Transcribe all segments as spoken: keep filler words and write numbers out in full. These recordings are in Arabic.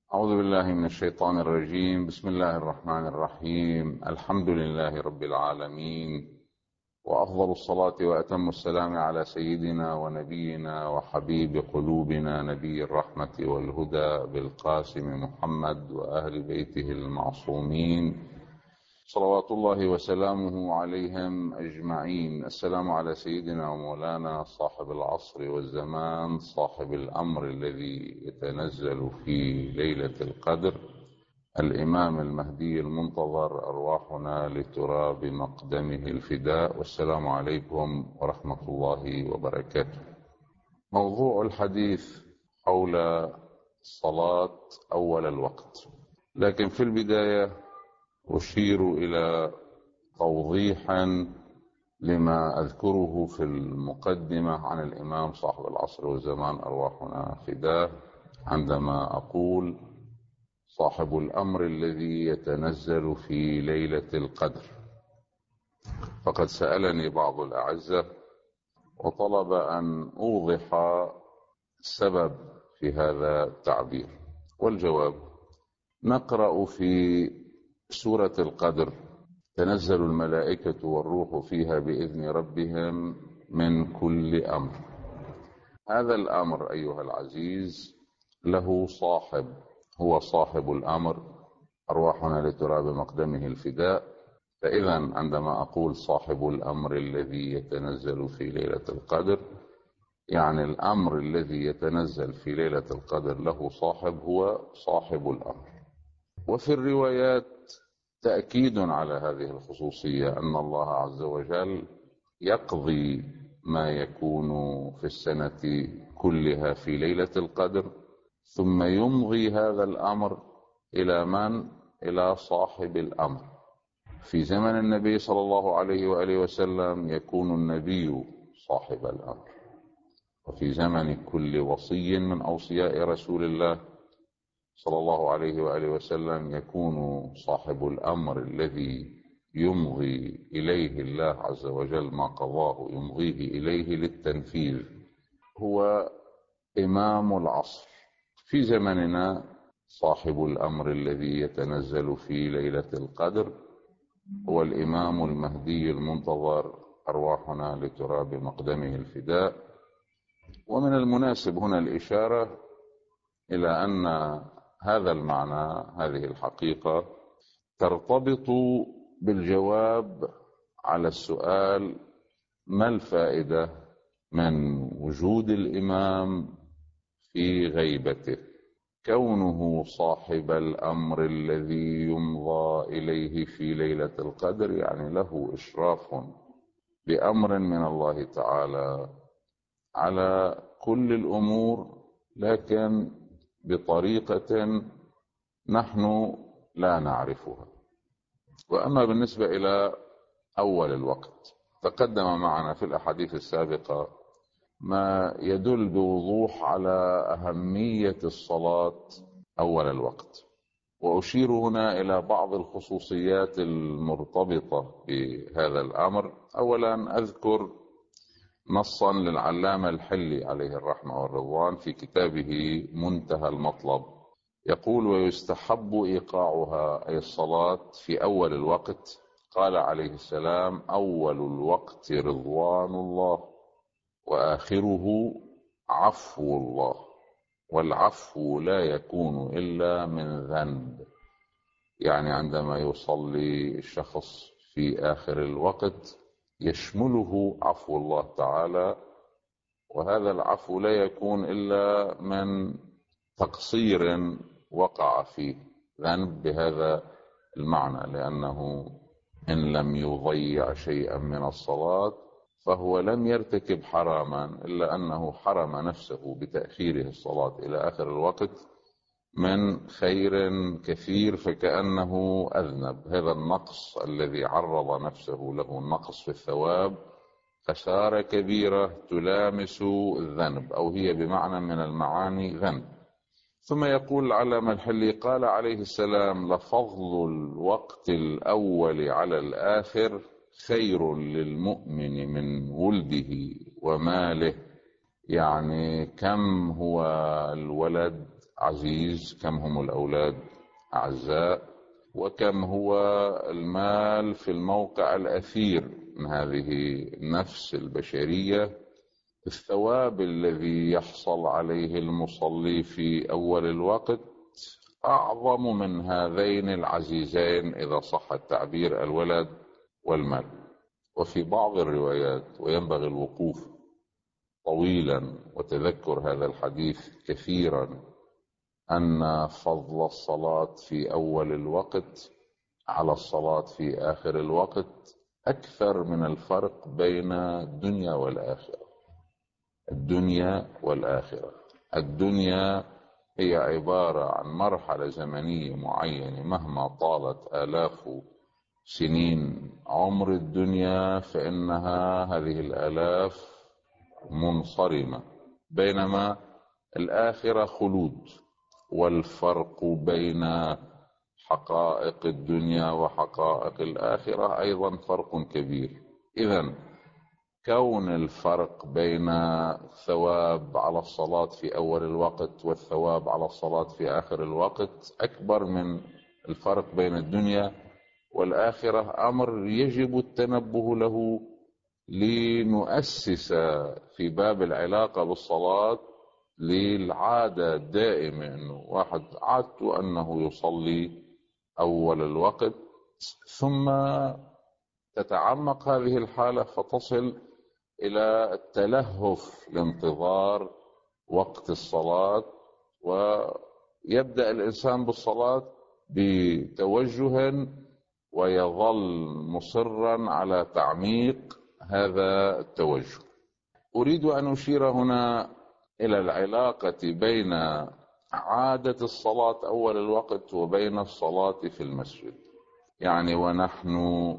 أعوذ بالله من الشيطان الرجيم. بسم الله الرحمن الرحيم. الحمد لله رب العالمين، وأفضل الصلاة وأتم السلام على سيدنا ونبينا وحبيب قلوبنا نبي الرحمة والهدى بالقاسم محمد وأهل بيته المعصومين صلوات الله وسلامه عليهم أجمعين. السلام على سيدنا ومولانا صاحب العصر والزمان، صاحب الأمر الذي يتنزل في ليلة القدر، الإمام المهدي المنتظر، أرواحنا لتراب مقدمه الفداء. والسلام عليكم ورحمة الله وبركاته. موضوع الحديث حول الصلاة أول الوقت، لكن في البداية أشير إلى توضيح لما أذكره في المقدمة عن الإمام صاحب العصر والزمان أرواحنا فداه، عندما أقول صاحب الأمر الذي يتنزل في ليلة القدر. فقد سألني بعض الأعزة وطلب أن أوضح السبب في هذا التعبير، والجواب: نقرأ في سورة القدر: تنزل الملائكة والروح فيها بإذن ربهم من كل أمر. هذا الأمر أيها العزيز له صاحب، هو صاحب الأمر، أرواحنا لتراب مقدمه الفداء. فإذا عندما أقول صاحب الأمر الذي يتنزل في ليلة القدر، يعني الأمر الذي يتنزل في ليلة القدر له صاحب، هو صاحب الأمر. وفي الروايات تأكيد على هذه الخصوصية، أن الله عز وجل يقضي ما يكون في السنة كلها في ليلة القدر، ثم يمضي هذا الأمر إلى من؟ إلى صاحب الأمر. في زمن النبي صلى الله عليه وآله وسلم يكون النبي صاحب الأمر، وفي زمن كل وصي من أوصياء رسول الله صلى الله عليه وآله وسلم يكون صاحب الأمر الذي يمضي إليه الله عز وجل ما قضاه، يمضيه إليه للتنفيذ، هو إمام العصر. في زمننا صاحب الأمر الذي يتنزل في ليلة القدر هو الإمام المهدي المنتظر، أرواحنا لتراب مقدمه الفداء. ومن المناسب هنا الإشارة إلى أن هذا المعنى، هذه الحقيقة، ترتبط بالجواب على السؤال: ما الفائدة من وجود الإمام في غيبته؟ كونه صاحب الأمر الذي يمضى إليه في ليلة القدر يعني له إشراف بأمر من الله تعالى على كل الأمور، لكن بطريقة نحن لا نعرفها. وأما بالنسبة إلى أول الوقت، تقدم معنا في الأحاديث السابقة ما يدل بوضوح على أهمية الصلاة أول الوقت، وأشير هنا إلى بعض الخصوصيات المرتبطة بهذا الأمر. أولا أذكر نصا للعلامة الحلي عليه الرحمة والرضوان في كتابه منتهى المطلب، يقول: ويستحب إيقاعها، أي الصلاة، في أول الوقت. قال عليه السلام: أول الوقت رضوان الله، وآخره عفو الله، والعفو لا يكون إلا من ذنب. يعني عندما يصلي الشخص في آخر الوقت يشمله عفو الله تعالى، وهذا العفو لا يكون إلا من تقصير وقع فيه ذنب بهذا المعنى، لأنه إن لم يضيع شيئا من الصلاة فهو لم يرتكب حراما، إلا أنه حرم نفسه بتأخيره الصلاة إلى آخر الوقت من خير كثير، فكأنه أذنب. هذا النقص الذي عرض نفسه له، النقص في الثواب، خسارة كبيرة تلامس الذنب، أو هي بمعنى من المعاني ذنب. ثم يقول العلامة الحلي: قال عليه السلام: لفضل الوقت الأول على الآخر خير للمؤمن من ولده وماله. يعني كم هو الولد عزيز، كم هم الأولاد أعزاء، وكم هو المال في الموقع الأثير من هذه النفس البشرية. الثواب الذي يحصل عليه المصلي في أول الوقت أعظم من هذين العزيزين إذا صح التعبير، الولد والمال. وفي بعض الروايات، وينبغي الوقوف طويلا وتذكر هذا الحديث كثيرا، أن فضل الصلاة في أول الوقت على الصلاة في آخر الوقت أكثر من الفرق بين الدنيا والآخرة. الدنيا والآخرة، الدنيا هي عبارة عن مرحلة زمنية معينة مهما طالت آلاف سنين عمر الدنيا فإنها هذه الآلاف منصرمة، بينما الآخرة خلود. والفرق بين حقائق الدنيا وحقائق الآخرة أيضا فرق كبير. إذن كون الفرق بين الثواب على الصلاة في أول الوقت والثواب على الصلاة في آخر الوقت أكبر من الفرق بين الدنيا والآخرة أمر يجب التنبه له، لنؤسس في باب العلاقة بالصلاة للعادة الدائمة، أنه واحد عادته أنه يصلي أول الوقت، ثم تتعمق هذه الحالة فتصل إلى التلهف لانتظار وقت الصلاة، ويبدأ الإنسان بالصلاة بتوجه ويظل مصرا على تعميق هذا التوجه. أريد أن أشير هنا إلى العلاقة بين عادة الصلاة أول الوقت وبين الصلاة في المسجد. يعني ونحن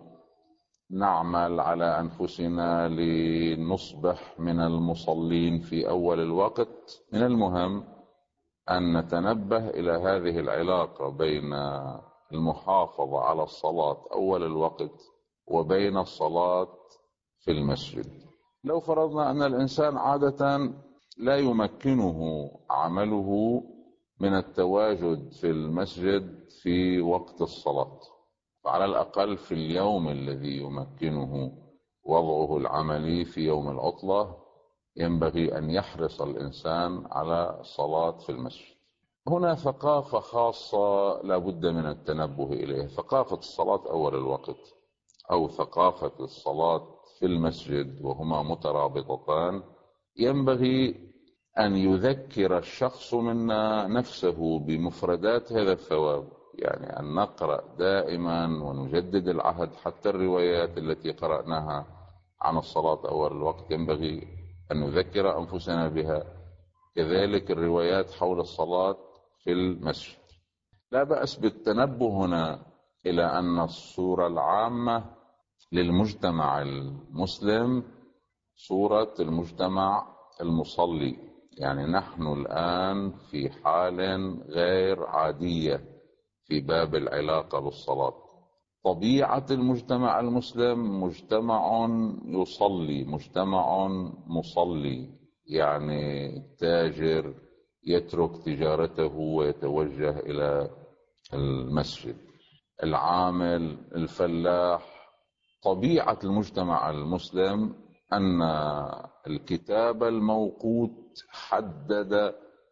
نعمل على أنفسنا لنصبح من المصلين في أول الوقت، من المهم أن نتنبه إلى هذه العلاقة بين المحافظة على الصلاة أول الوقت وبين الصلاة في المسجد. لو فرضنا أن الإنسان عادة لا يمكنه عمله من التواجد في المسجد في وقت الصلاة، فعلى الأقل في اليوم الذي يمكنه وضعه العملي في يوم العطلة ينبغي أن يحرص الإنسان على الصلاة في المسجد. هنا ثقافة خاصة لا بد من التنبه إليها، ثقافة الصلاة أول الوقت أو ثقافة الصلاة في المسجد، وهما مترابطتان. ينبغي أن يذكر الشخص منا نفسه بمفردات هذا الثواب، يعني أن نقرأ دائما ونجدد العهد. حتى الروايات التي قرأناها عن الصلاة أول الوقت ينبغي أن نذكر أنفسنا بها، كذلك الروايات حول الصلاة في المسجد. لا بأس بالتنبه هنا إلى أن الصورة العامة للمجتمع المسلم صورة المجتمع المصلي. يعني نحن الآن في حال غير عادية في باب العلاقة بالصلاة. طبيعة المجتمع المسلم مجتمع يصلي، مجتمع مصلي، يعني التاجر يترك تجارته ويتوجه إلى المسجد، العامل، الفلاح. طبيعة المجتمع المسلم أن الكتاب الموقوت حدد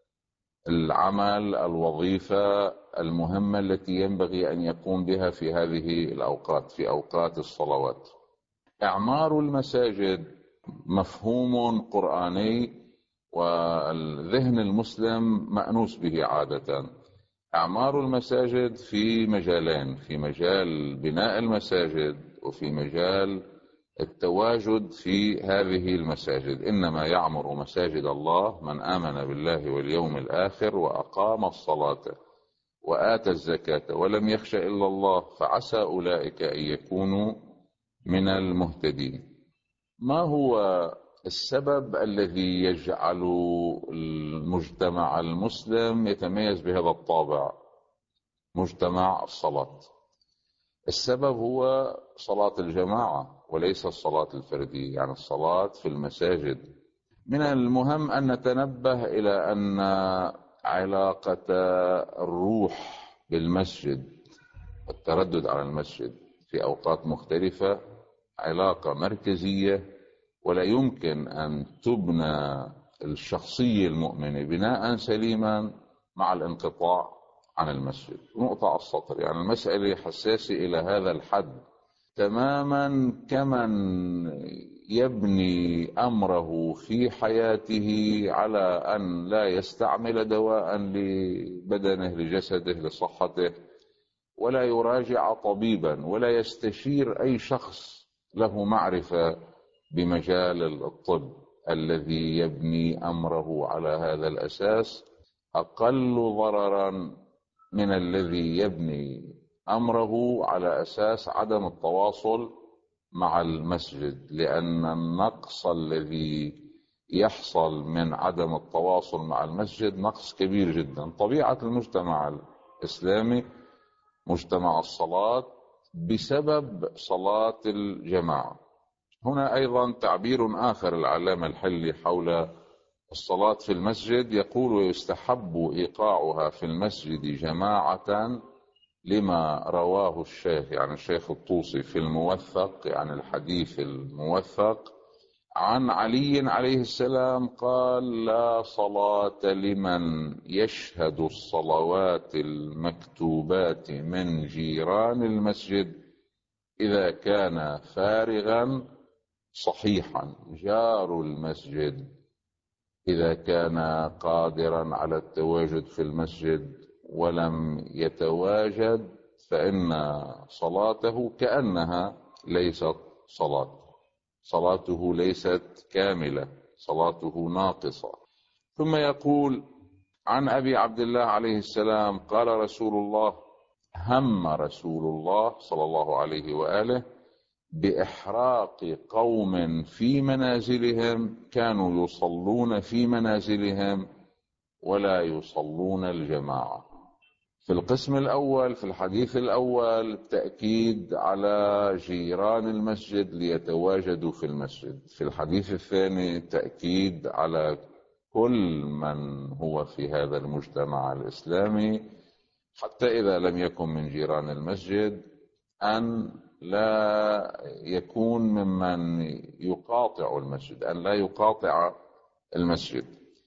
العمل، الوظيفة المهمة التي ينبغي أن يقوم بها في هذه الأوقات، في أوقات الصلوات. إعمار المساجد مفهوم قرآني والذهن المسلم مأنوس به عادة. أعمار المساجد في مجالين، في مجال بناء المساجد وفي مجال التواجد في هذه المساجد. إنما يعمر مساجد الله من آمن بالله واليوم الآخر وأقام الصلاة وآتى الزكاة ولم يخش إلا الله فعسى أولئك أن يكونوا من المهتدين. ما هو السبب الذي يجعل المجتمع المسلم يتميز بهذا الطابع، مجتمع الصلاة؟ السبب هو صلاة الجماعة وليس الصلاة الفردية، يعني الصلاة في المساجد. من المهم أن نتنبه إلى أن علاقة الروح بالمسجد والتردد على المسجد في أوقات مختلفة علاقة مركزية، ولا يمكن أن تبنى الشخصية المؤمنة بناء سليما مع الانقطاع عن المسجد. نقطة على السطر، يعني المسألة حساسة إلى هذا الحد تماما، كمن يبني أمره في حياته على أن لا يستعمل دواء لبدنه لجسده لصحته، ولا يراجع طبيبا، ولا يستشير أي شخص له معرفة بمجال الطب. الذي يبني أمره على هذا الأساس أقل ضررا من الذي يبني أمره على أساس عدم التواصل مع المسجد، لأن النقص الذي يحصل من عدم التواصل مع المسجد نقص كبير جدا. طبيعة المجتمع الإسلامي مجتمع الصلاة بسبب صلاة الجماعة. هنا أيضا تعبير آخر العلامة الحلي حول الصلاة في المسجد، يقول: ويستحب إيقاعها في المسجد جماعة لما رواه الشيخ، يعني الشيخ الطوسي، في الموثق، يعني الحديث الموثق، عن علي عليه السلام قال: لا صلاة لمن يشهد الصلوات المكتوبات من جيران المسجد إذا كان فارغا صحيحا. جار المسجد إذا كان قادرا على التواجد في المسجد ولم يتواجد فإن صلاته كأنها ليست صلاة، صلاته ليست كاملة، صلاته ناقصة. ثم يقول: عن أبي عبد الله عليه السلام قال رسول الله: هم رسول الله صلى الله عليه وآله بإحراق قوم في منازلهم كانوا يصلون في منازلهم ولا يصلون الجماعة. في القسم الأول، في الحديث الأول، تأكيد على جيران المسجد ليتواجدوا في المسجد. في الحديث الثاني تأكيد على كل من هو في هذا المجتمع الإسلامي حتى إذا لم يكن من جيران المسجد أن لا يكون ممن يقاطع المسجد، أن لا يقاطع المسجد.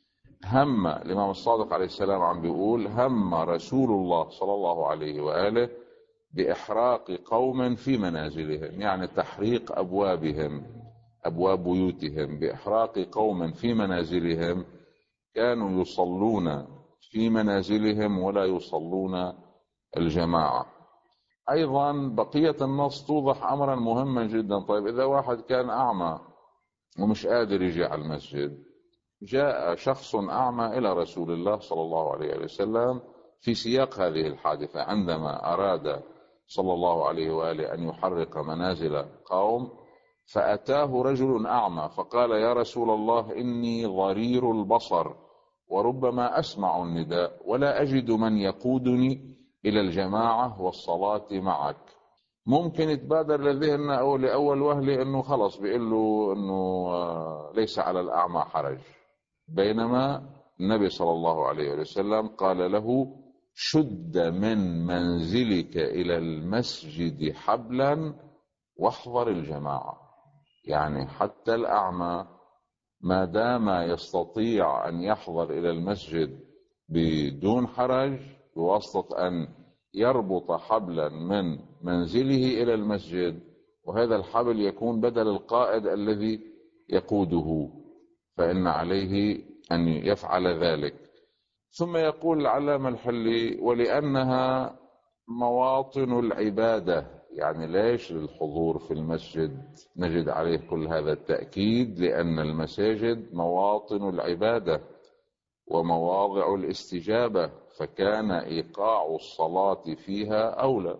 هم الإمام الصادق عليه السلام عم بيقول: هم رسول الله صلى الله عليه وآله بإحراق قوم في منازلهم، يعني تحريق أبوابهم، أبواب بيوتهم، بإحراق قوم في منازلهم كانوا يصلون في منازلهم ولا يصلون الجماعة. أيضا بقية النص توضح أمرا مهما جدا. طيب إذا واحد كان أعمى ومش قادر يجي على المسجد، جاء شخص أعمى إلى رسول الله صلى الله عليه وسلم في سياق هذه الحادثة، عندما أراد صلى الله عليه وآله أن يحرق منازل قوم، فأتاه رجل أعمى فقال: يا رسول الله، إني ضرير البصر وربما أسمع النداء ولا أجد من يقودني إلى الجماعة والصلاة معك. ممكن يتبادر لذهننا أو لأول وهلة أنه خلص بيقول له أنه ليس على الأعمى حرج، بينما النبي صلى الله عليه وسلم قال له: شد من منزلك إلى المسجد حبلا واحضر الجماعة. يعني حتى الأعمى ما دام يستطيع أن يحضر إلى المسجد بدون حرج بواسطة أن يربط حبلا من منزله إلى المسجد، وهذا الحبل يكون بدل القائد الذي يقوده، فإن عليه أن يفعل ذلك. ثم يقول العلامة الحلي: ولأنها مواطن العبادة. يعني ليش للحضور في المسجد نجد عليه كل هذا التأكيد؟ لأن المساجد مواطن العبادة ومواضع الاستجابة، فكان إيقاع الصلاة فيها أولى.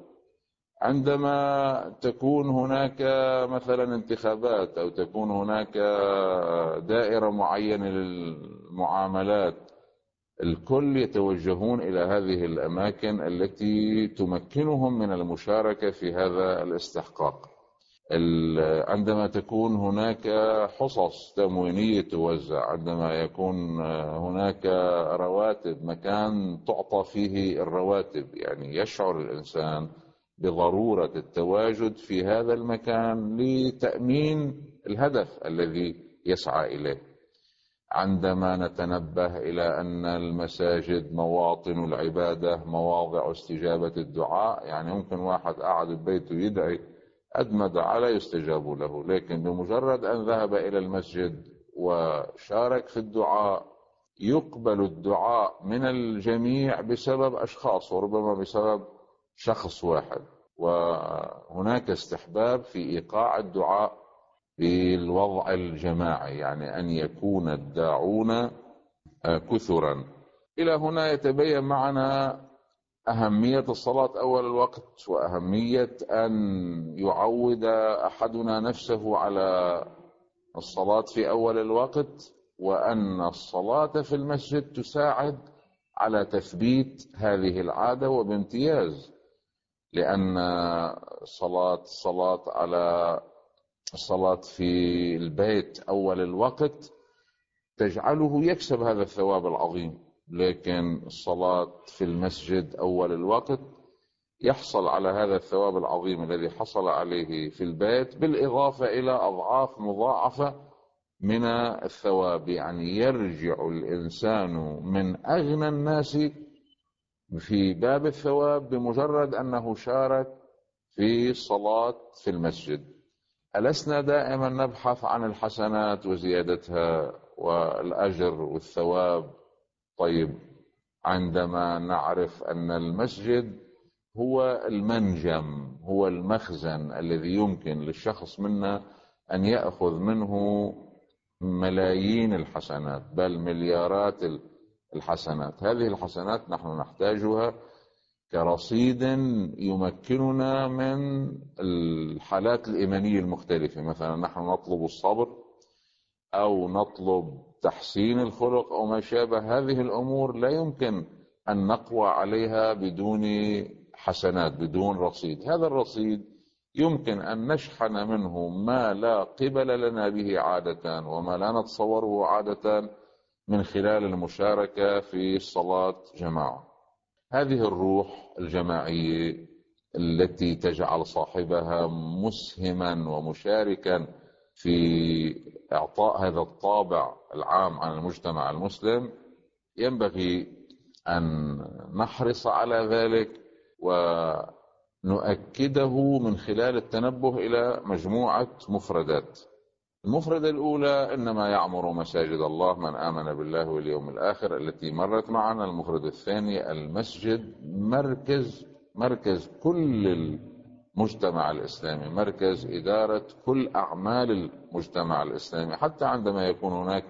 عندما تكون هناك مثلا انتخابات أو تكون هناك دائرة معينة للمعاملات، الكل يتوجهون إلى هذه الأماكن التي تمكنهم من المشاركة في هذا الاستحقاق. عندما تكون هناك حصص تموينية توزع، عندما يكون هناك رواتب، مكان تعطى فيه الرواتب، يعني يشعر الإنسان بضرورة التواجد في هذا المكان لتأمين الهدف الذي يسعى إليه. عندما نتنبه إلى أن المساجد مواطن العبادة، مواضع استجابة الدعاء، يعني ممكن واحد قاعد ببيته يدعي قد ما دعا لا يستجاب له، لكن بمجرد أن ذهب إلى المسجد وشارك في الدعاء يقبل الدعاء من الجميع بسبب أشخاص، وربما بسبب شخص واحد. وهناك استحباب في إيقاع الدعاء في الوضع الجماعي، يعني أن يكون الداعون كثرا. إلى هنا يتبين معنا أهمية الصلاة أول الوقت، وأهمية أن يعود أحدنا نفسه على الصلاة في أول الوقت، وأن الصلاة في المسجد تساعد على تثبيت هذه العادة وبامتياز، لأن الصلاة الصلاة على الصلاة في البيت أول الوقت تجعله يكسب هذا الثواب العظيم، لكن الصلاة في المسجد أول الوقت يحصل على هذا الثواب العظيم الذي حصل عليه في البيت، بالإضافة إلى أضعاف مضاعفة من الثواب. يعني يرجع الإنسان من أغنى الناس في باب الثواب بمجرد أنه شارك في الصلاة في المسجد. ألسنا دائما نبحث عن الحسنات وزيادتها والأجر والثواب؟ طيب، عندما نعرف أن المسجد هو المنجم، هو المخزن الذي يمكن للشخص منا أن يأخذ منه ملايين الحسنات، بل مليارات الحسنات، هذه الحسنات نحن نحتاجها كرصيد يمكننا من الحالات الإيمانية المختلفة. مثلا نحن نطلب الصبر أو نطلب تحسين الخلق أو ما شابه، هذه الأمور لا يمكن أن نقوى عليها بدون حسنات، بدون رصيد. هذا الرصيد يمكن أن نشحن منه ما لا قبل لنا به عادة وما لا نتصوره عادة من خلال المشاركة في الصلاة جماعة. هذه الروح الجماعية التي تجعل صاحبها مسهما ومشاركا في إعطاء هذا الطابع العام عن المجتمع المسلم، ينبغي أن نحرص على ذلك ونؤكده من خلال التنبه إلى مجموعة مفردات. المفردة الأولى: إنما يعمر مساجد الله من آمن بالله واليوم الآخر، التي مرت معنا. المفردة الثانية: المسجد مركز مركز كل المجتمع الإسلامي، مركز إدارة كل أعمال المجتمع الإسلامي، حتى عندما يكون هناك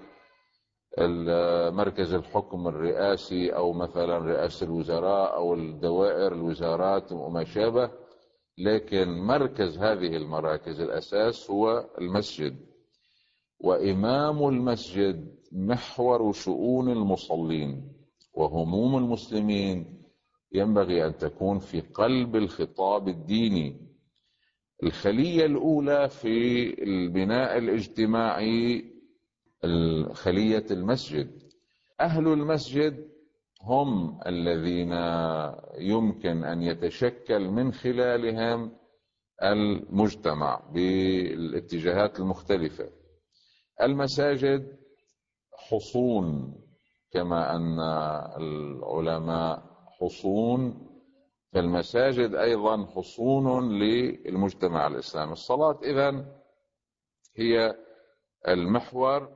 مركز الحكم الرئاسي أو مثلا رئاسة الوزراء أو الدوائر الوزارات وما شابه، لكن مركز هذه المراكز الأساس هو المسجد. وإمام المسجد محور شؤون المصلين وهموم المسلمين، ينبغي أن تكون في قلب الخطاب الديني. الخلية الأولى في البناء الاجتماعي خلية المسجد. أهل المسجد هم الذين يمكن أن يتشكل من خلالهم المجتمع بالاتجاهات المختلفة. المساجد حصون، كما أن العلماء حصون، فالمساجد أيضا حصون للمجتمع الإسلامي. الصلاة إذن هي المحور،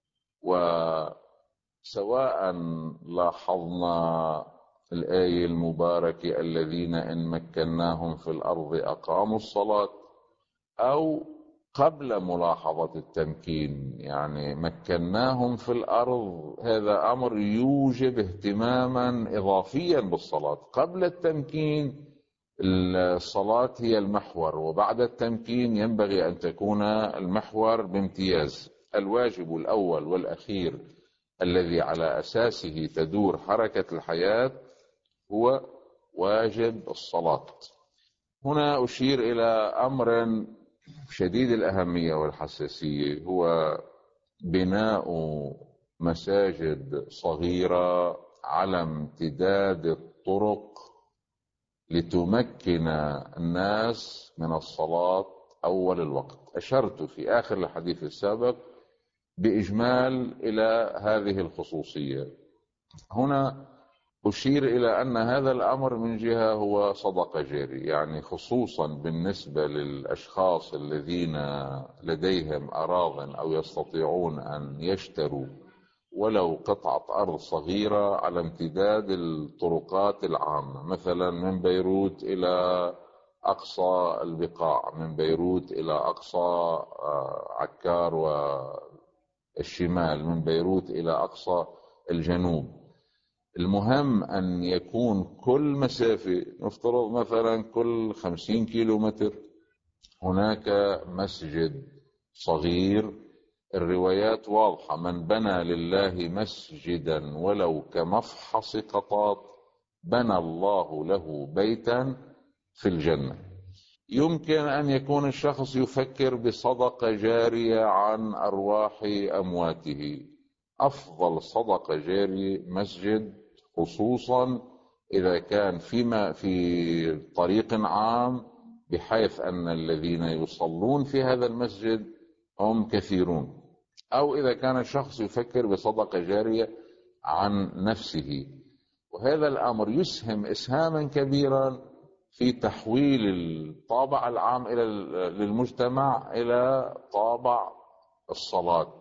وسواء لاحظنا الآية المباركة: الذين إن مكناهم في الأرض أقاموا الصلاة، أو قبل ملاحظة التمكين، يعني مكناهم في الأرض، هذا أمر يوجب اهتماما إضافيا بالصلاة. قبل التمكين الصلاة هي المحور، وبعد التمكين ينبغي أن تكون المحور بامتياز. الواجب الأول والأخير الذي على أساسه تدور حركة الحياة هو واجب الصلاة. هنا أشير إلى أمر شديد الأهمية والحساسية هو بناء مساجد صغيرة على امتداد الطرق لتمكن الناس من الصلاة أول الوقت. أشرت في آخر الحديث السابق بإجمال إلى هذه الخصوصية. هنا أشير إلى أن هذا الأمر من جهة هو صدقة جارية، يعني خصوصا بالنسبة للأشخاص الذين لديهم أراضٍ أو يستطيعون أن يشتروا ولو قطعة أرض صغيرة على امتداد الطرقات العامة، مثلا من بيروت إلى أقصى البقاع، من بيروت إلى أقصى عكار والشمال، من بيروت إلى أقصى الجنوب. المهم أن يكون كل مسافة، نفترض مثلا كل خمسين كيلو متر هناك مسجد صغير. الروايات واضحة: من بنى لله مسجدا ولو كمفحص قطاط بنى الله له بيتا في الجنة. يمكن أن يكون الشخص يفكر بصدقة جارية عن أرواح أمواته. أفضل صدقة جارية مسجد، خصوصا إذا كان فيما في طريق عام بحيث أن الذين يصلون في هذا المسجد هم كثيرون، أو إذا كان الشخص يفكر بصدقة جارية عن نفسه. وهذا الأمر يسهم إسهاما كبيرا في تحويل الطابع العام إلى للمجتمع إلى طابع الصلاة،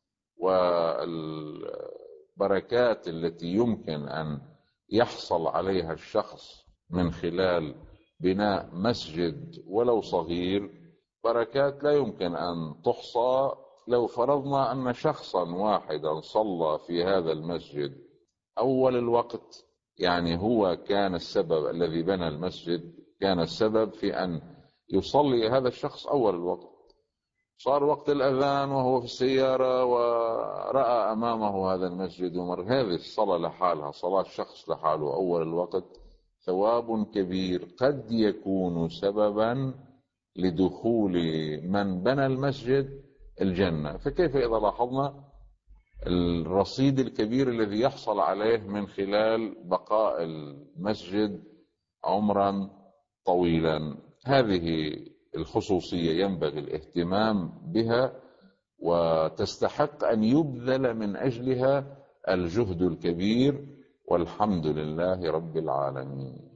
والبركات التي يمكن أن يحصل عليها الشخص من خلال بناء مسجد ولو صغير بركات لا يمكن أن تحصى. لو فرضنا أن شخصا واحدا صلى في هذا المسجد أول الوقت، يعني هو كان السبب، الذي بنى المسجد كان السبب في أن يصلي هذا الشخص أول الوقت. صار وقت الأذان وهو في السيارة ورأى أمامه هذا المسجد ومر، هذه الصلاة لحالها، صلاة شخص لحاله أول الوقت، ثواب كبير قد يكون سببا لدخول من بنى المسجد الجنة. فكيف إذا لاحظنا الرصيد الكبير الذي يحصل عليه من خلال بقاء المسجد عمرا طويلا. هذه الخصوصية ينبغي الاهتمام بها، وتستحق أن يبذل من أجلها الجهد الكبير، والحمد لله رب العالمين.